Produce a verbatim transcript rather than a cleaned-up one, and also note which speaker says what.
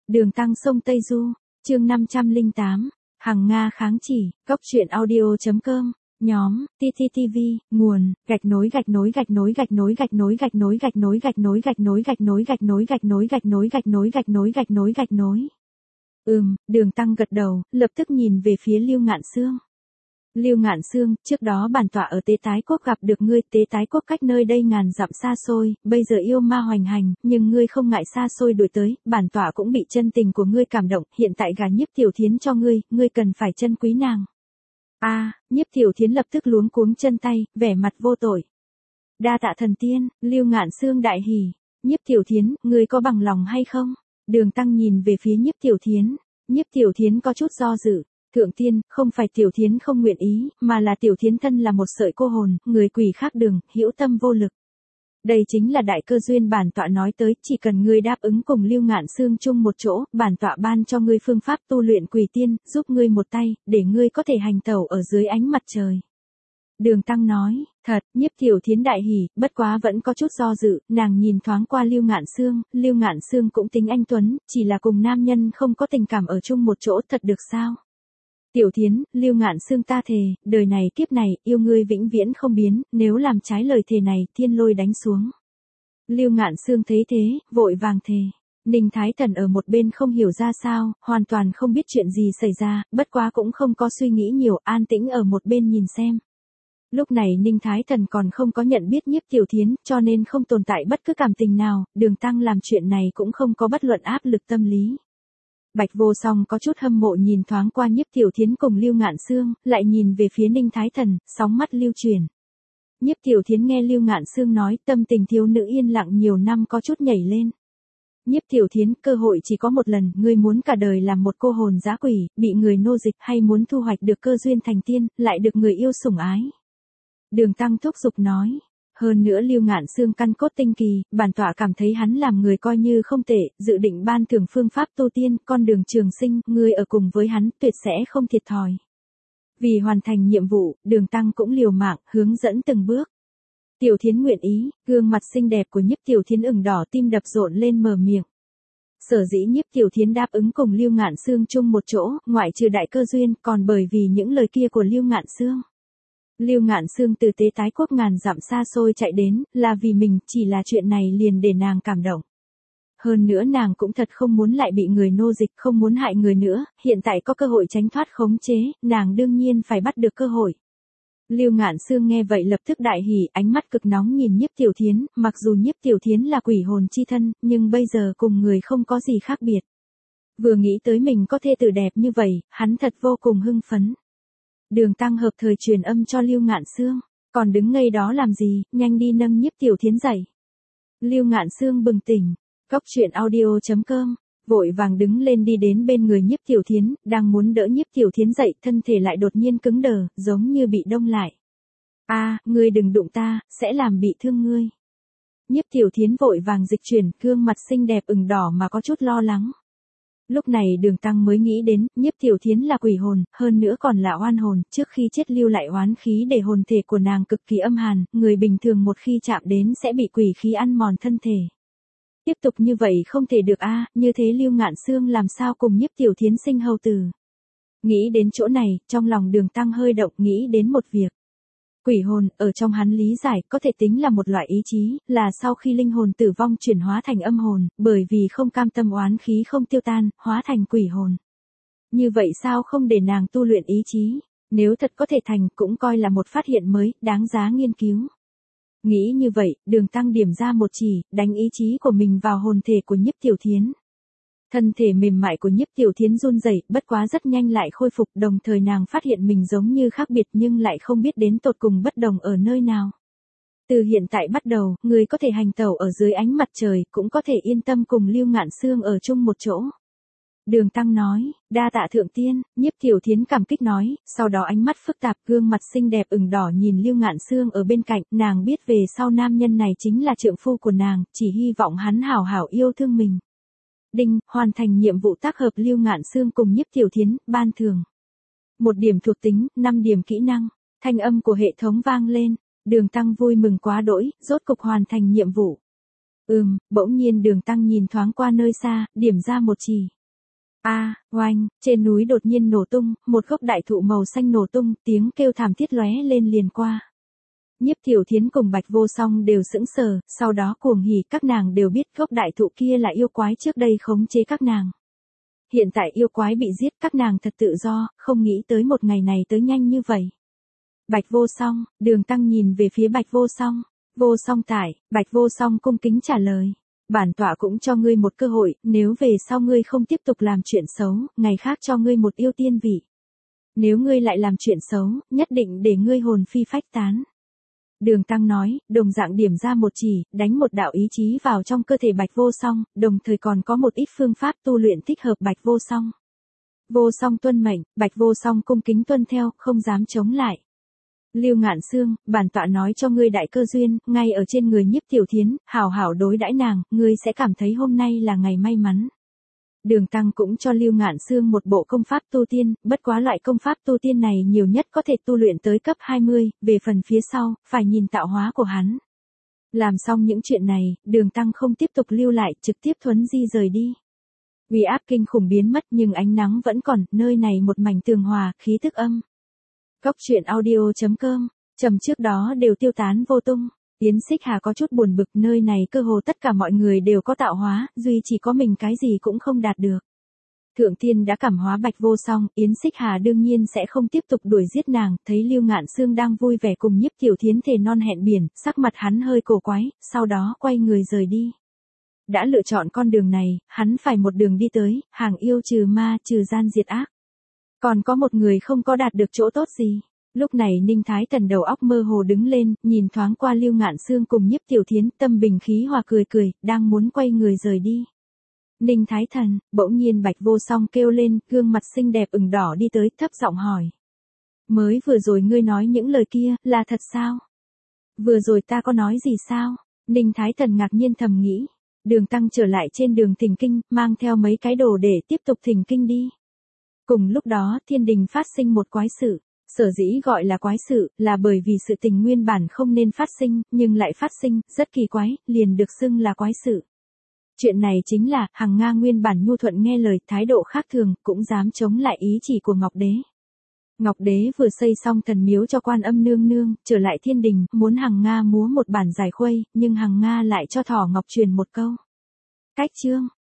Speaker 1: Đường Tăng sông Tây Du, chương năm trăm lẻ tám, Hằng Nga kháng chỉ, Cốc truyện audio.com, nhóm, tê tê tê vê, nguồn, gạch nối gạch nối gạch nối gạch nối gạch nối gạch nối gạch nối gạch nối gạch nối gạch nối gạch nối gạch nối gạch nối gạch nối gạch nối gạch nối gạch nối. Ừm, Đường Tăng gật đầu, lập tức nhìn về phía Lưu Ngạn Xương. Lưu Ngạn Xương, trước đó bản tọa ở Tế Tái Quốc gặp được ngươi, Tế Tái Quốc cách nơi đây ngàn dặm xa xôi, bây giờ yêu ma hoành hành, nhưng ngươi không ngại xa xôi đuổi tới, bản tọa cũng bị chân tình của ngươi cảm động, hiện tại gả Nhiếp Tiểu Thiến cho ngươi, ngươi cần phải trân quý nàng. A, à, Nhiếp Tiểu Thiến lập tức luống cuống chân tay, vẻ mặt vô tội. Đa tạ thần tiên, Lưu Ngạn Xương đại hỉ. Nhiếp Tiểu Thiến, ngươi có bằng lòng hay không? Đường Tăng nhìn về phía Nhiếp Tiểu Thiến. Nhiếp Tiểu Thiến có chút do dự. Thượng tiên, không phải Tiểu Thiến không nguyện ý, mà là Tiểu Thiến thân là một sợi cô hồn, người quỷ khác đường, hữu tâm vô lực. Đây chính là đại cơ duyên bản tọa nói tới, chỉ cần ngươi đáp ứng cùng Lưu Ngạn Xương chung một chỗ, bản tọa ban cho ngươi phương pháp tu luyện quỷ tiên, giúp ngươi một tay, để ngươi có thể hành tẩu ở dưới ánh mặt trời. Đường Tăng nói, thật, Nhiếp Tiểu Thiến đại hỉ, bất quá vẫn có chút do dự, nàng nhìn thoáng qua Lưu Ngạn Xương, Lưu Ngạn Xương cũng tính anh tuấn, chỉ là cùng nam nhân không có tình cảm ở chung một chỗ thật được sao? Tiểu Thiến, Lưu Ngạn Xương ta thề, đời này kiếp này, yêu ngươi vĩnh viễn không biến, nếu làm trái lời thề này, thiên lôi đánh xuống. Lưu Ngạn Xương thấy thế, vội vàng thề. Ninh Thái Thần ở một bên không hiểu ra sao, hoàn toàn không biết chuyện gì xảy ra, bất quá cũng không có suy nghĩ nhiều, an tĩnh ở một bên nhìn xem. Lúc này Ninh Thái Thần còn không có nhận biết Nhiếp Tiểu Thiến, cho nên không tồn tại bất cứ cảm tình nào, Đường Tăng làm chuyện này cũng không có bất luận áp lực tâm lý. Bạch Vô Song có chút hâm mộ nhìn thoáng qua Nhiếp Tiểu Thiến cùng Lưu Ngạn Xương, lại nhìn về phía Ninh Thái Thần, sóng mắt lưu chuyển. Nhiếp Tiểu Thiến nghe Lưu Ngạn Xương nói, tâm tình thiếu nữ yên lặng nhiều năm có chút nhảy lên. Nhiếp Tiểu Thiến, cơ hội chỉ có một lần, ngươi muốn cả đời làm một cô hồn dã quỷ, bị người nô dịch, hay muốn thu hoạch được cơ duyên thành tiên, lại được người yêu sủng ái. Đường Tăng thúc giục nói. Hơn nữa Lưu Ngạn Xương căn cốt tinh kỳ, bản tọa cảm thấy hắn làm người coi như không tệ, dự định ban thưởng phương pháp tu tiên, con đường trường sinh, ngươi ở cùng với hắn, tuyệt sẽ không thiệt thòi. Vì hoàn thành nhiệm vụ, Đường Tăng cũng liều mạng, hướng dẫn từng bước. Tiểu Thiến nguyện ý, gương mặt xinh đẹp của Nhiếp Tiểu Thiến ửng đỏ, tim đập rộn lên mở miệng. Sở dĩ Nhiếp Tiểu Thiến đáp ứng cùng Lưu Ngạn Xương chung một chỗ, ngoại trừ đại cơ duyên, còn bởi vì những lời kia của Lưu Ngạn Xương. Lưu Ngạn Xương từ Tế Tái Quốc ngàn dặm xa xôi chạy đến, là vì mình, chỉ là chuyện này liền để nàng cảm động. Hơn nữa nàng cũng thật không muốn lại bị người nô dịch, không muốn hại người nữa, hiện tại có cơ hội tránh thoát khống chế, nàng đương nhiên phải bắt được cơ hội. Lưu Ngạn Xương nghe vậy lập tức đại hỉ, ánh mắt cực nóng nhìn Nhiếp Tiểu Thiến, mặc dù Nhiếp Tiểu Thiến là quỷ hồn chi thân, nhưng bây giờ cùng người không có gì khác biệt. Vừa nghĩ tới mình có thê tử đẹp như vậy, hắn thật vô cùng hưng phấn. Đường Tăng hợp thời truyền âm cho Lưu Ngạn Xương, còn đứng ngây đó làm gì, nhanh đi nâng Nhiếp Tiểu Thiến dậy. Lưu Ngạn Xương bừng tỉnh, Cốc truyện audio.com, vội vàng đứng lên đi đến bên người Nhiếp Tiểu Thiến, đang muốn đỡ Nhiếp Tiểu Thiến dậy, thân thể lại đột nhiên cứng đờ, giống như bị đông lại. A, à, ngươi đừng đụng ta, sẽ làm bị thương ngươi. Nhiếp Tiểu Thiến vội vàng dịch chuyển, gương mặt xinh đẹp ửng đỏ mà có chút lo lắng. Lúc này Đường Tăng mới nghĩ đến, Nhiếp Tiểu Thiến là quỷ hồn, hơn nữa còn là oan hồn, trước khi chết lưu lại oán khí để hồn thể của nàng cực kỳ âm hàn, người bình thường một khi chạm đến sẽ bị quỷ khí ăn mòn thân thể. Tiếp tục như vậy không thể được a, như thế Lưu Ngạn Xương làm sao cùng Nhiếp Tiểu Thiến sinh hầu tử. Nghĩ đến chỗ này, trong lòng Đường Tăng hơi động, nghĩ đến một việc. Quỷ hồn, ở trong hắn lý giải, có thể tính là một loại ý chí, là sau khi linh hồn tử vong chuyển hóa thành âm hồn, bởi vì không cam tâm oán khí không tiêu tan, hóa thành quỷ hồn. Như vậy sao không để nàng tu luyện ý chí, nếu thật có thể thành, cũng coi là một phát hiện mới, đáng giá nghiên cứu. Nghĩ như vậy, Đường Tăng điểm ra một chỉ, đánh ý chí của mình vào hồn thể của Nhiếp Tiểu Thiến. Thân thể mềm mại của Nhiếp Tiểu Thiến run rẩy, bất quá rất nhanh lại khôi phục, đồng thời nàng phát hiện mình giống như khác biệt nhưng lại không biết đến tột cùng bất đồng ở nơi nào. Từ hiện tại bắt đầu, người có thể hành tẩu ở dưới ánh mặt trời, cũng có thể yên tâm cùng Lưu Ngạn Xương ở chung một chỗ. Đường Tăng nói, đa tạ thượng tiên, Nhiếp Tiểu Thiến cảm kích nói, sau đó ánh mắt phức tạp, gương mặt xinh đẹp ửng đỏ nhìn Lưu Ngạn Xương ở bên cạnh, nàng biết về sau nam nhân này chính là trượng phu của nàng, chỉ hy vọng hắn hảo hảo yêu thương mình. Đinh, hoàn thành nhiệm vụ tác hợp Lưu Ngạn Xương cùng Nhiếp Tiểu Thiến, ban thưởng. Một điểm thuộc tính, năm điểm kỹ năng, thanh âm của hệ thống vang lên, Đường Tăng vui mừng quá đỗi, rốt cục hoàn thành nhiệm vụ. Ừm, bỗng nhiên Đường Tăng nhìn thoáng qua nơi xa, điểm ra một chỉ. A, oanh, trên núi đột nhiên nổ tung, một gốc đại thụ màu xanh nổ tung, tiếng kêu thảm thiết lóe lên liền qua. Nhiếp Tiểu Thiến cùng Bạch Vô Song đều sững sờ, sau đó cuồng hỉ, các nàng đều biết gốc đại thụ kia là yêu quái trước đây khống chế các nàng. Hiện tại yêu quái bị giết, các nàng thật tự do, không nghĩ tới một ngày này tới nhanh như vậy. Bạch Vô Song, Đường Tăng nhìn về phía Bạch Vô Song. Vô Song tại, Bạch Vô Song cung kính trả lời. Bản tọa cũng cho ngươi một cơ hội, nếu về sau ngươi không tiếp tục làm chuyện xấu, ngày khác cho ngươi một yêu tiên vị. Nếu ngươi lại làm chuyện xấu, nhất định để ngươi hồn phi phách tán. Đường Tăng nói, đồng dạng điểm ra một chỉ, đánh một đạo ý chí vào trong cơ thể Bạch Vô Song, đồng thời còn có một ít phương pháp tu luyện thích hợp Bạch Vô Song. Vô Song tuân mệnh, Bạch Vô Song cung kính tuân theo, không dám chống lại. Lưu Ngạn Xương, bản tọa nói cho ngươi đại cơ duyên, ngay ở trên người Nhiếp Tiểu Thiến, hảo hảo đối đãi nàng, ngươi sẽ cảm thấy hôm nay là ngày may mắn. Đường Tăng cũng cho Lưu Ngạn Xương một bộ công pháp tu tiên, bất quá loại công pháp tu tiên này nhiều nhất có thể tu luyện tới cấp hai mươi, về phần phía sau, phải nhìn tạo hóa của hắn. Làm xong những chuyện này, Đường Tăng không tiếp tục lưu lại, trực tiếp thuấn di rời đi. Uy áp kinh khủng biến mất nhưng ánh nắng vẫn còn, nơi này một mảnh tường hòa, khí tức âm. Cốc truyện audio chấm com, trầm trước đó đều tiêu tán vô tung. Yến Xích Hà có chút buồn bực, nơi này cơ hồ tất cả mọi người đều có tạo hóa, duy chỉ có mình cái gì cũng không đạt được. Thượng Tiên đã cảm hóa Bạch Vô Song, Yến Xích Hà đương nhiên sẽ không tiếp tục đuổi giết nàng, thấy Lưu Ngạn Xương đang vui vẻ cùng Nhiếp Tiểu Thiến thề non hẹn biển, sắc mặt hắn hơi cổ quái, sau đó quay người rời đi. Đã lựa chọn con đường này, hắn phải một đường đi tới, hàng yêu trừ ma, trừ gian diệt ác. Còn có một người không có đạt được chỗ tốt gì. Lúc này Ninh Thái Thần đầu óc mơ hồ đứng lên, nhìn thoáng qua Lưu Ngạn Xương cùng Nhiếp Tiểu Thiến, tâm bình khí hòa cười cười, đang muốn quay người rời đi. Ninh Thái Thần, bỗng nhiên Bạch Vô Song kêu lên, gương mặt xinh đẹp ửng đỏ đi tới, thấp giọng hỏi. Mới vừa rồi ngươi nói những lời kia, là thật sao? Vừa rồi ta có nói gì sao? Ninh Thái Thần ngạc nhiên thầm nghĩ. Đường Tăng trở lại trên đường thỉnh kinh, mang theo mấy cái đồ để tiếp tục thỉnh kinh đi. Cùng lúc đó thiên đình phát sinh một quái sự. Sở dĩ gọi là quái sự, là bởi vì sự tình nguyên bản không nên phát sinh, nhưng lại phát sinh, rất kỳ quái, liền được xưng là quái sự. Chuyện này chính là, Hằng Nga nguyên bản nhu thuận nghe lời, thái độ khác thường, cũng dám chống lại ý chỉ của Ngọc Đế. Ngọc Đế vừa xây xong thần miếu cho Quan Âm nương nương, trở lại thiên đình, muốn Hằng Nga múa một bản giải khuây, nhưng Hằng Nga lại cho Thỏ Ngọc truyền một câu. Cách chương.